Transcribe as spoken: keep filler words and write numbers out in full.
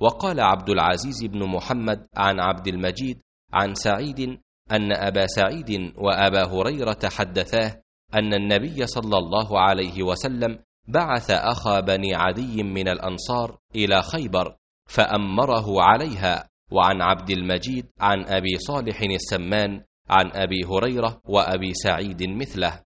وقال عبد العزيز بن محمد عن عبد المجيد عن سعيد أن أبا سعيد وأبا هريرة حدثاه أن النبي صلى الله عليه وسلم بعث أخا بني عدي من الأنصار إلى خيبر فأمره عليها. وعن عبد المجيد عن أبي صالح السمان عن أبي هريرة وأبي سعيد مثله.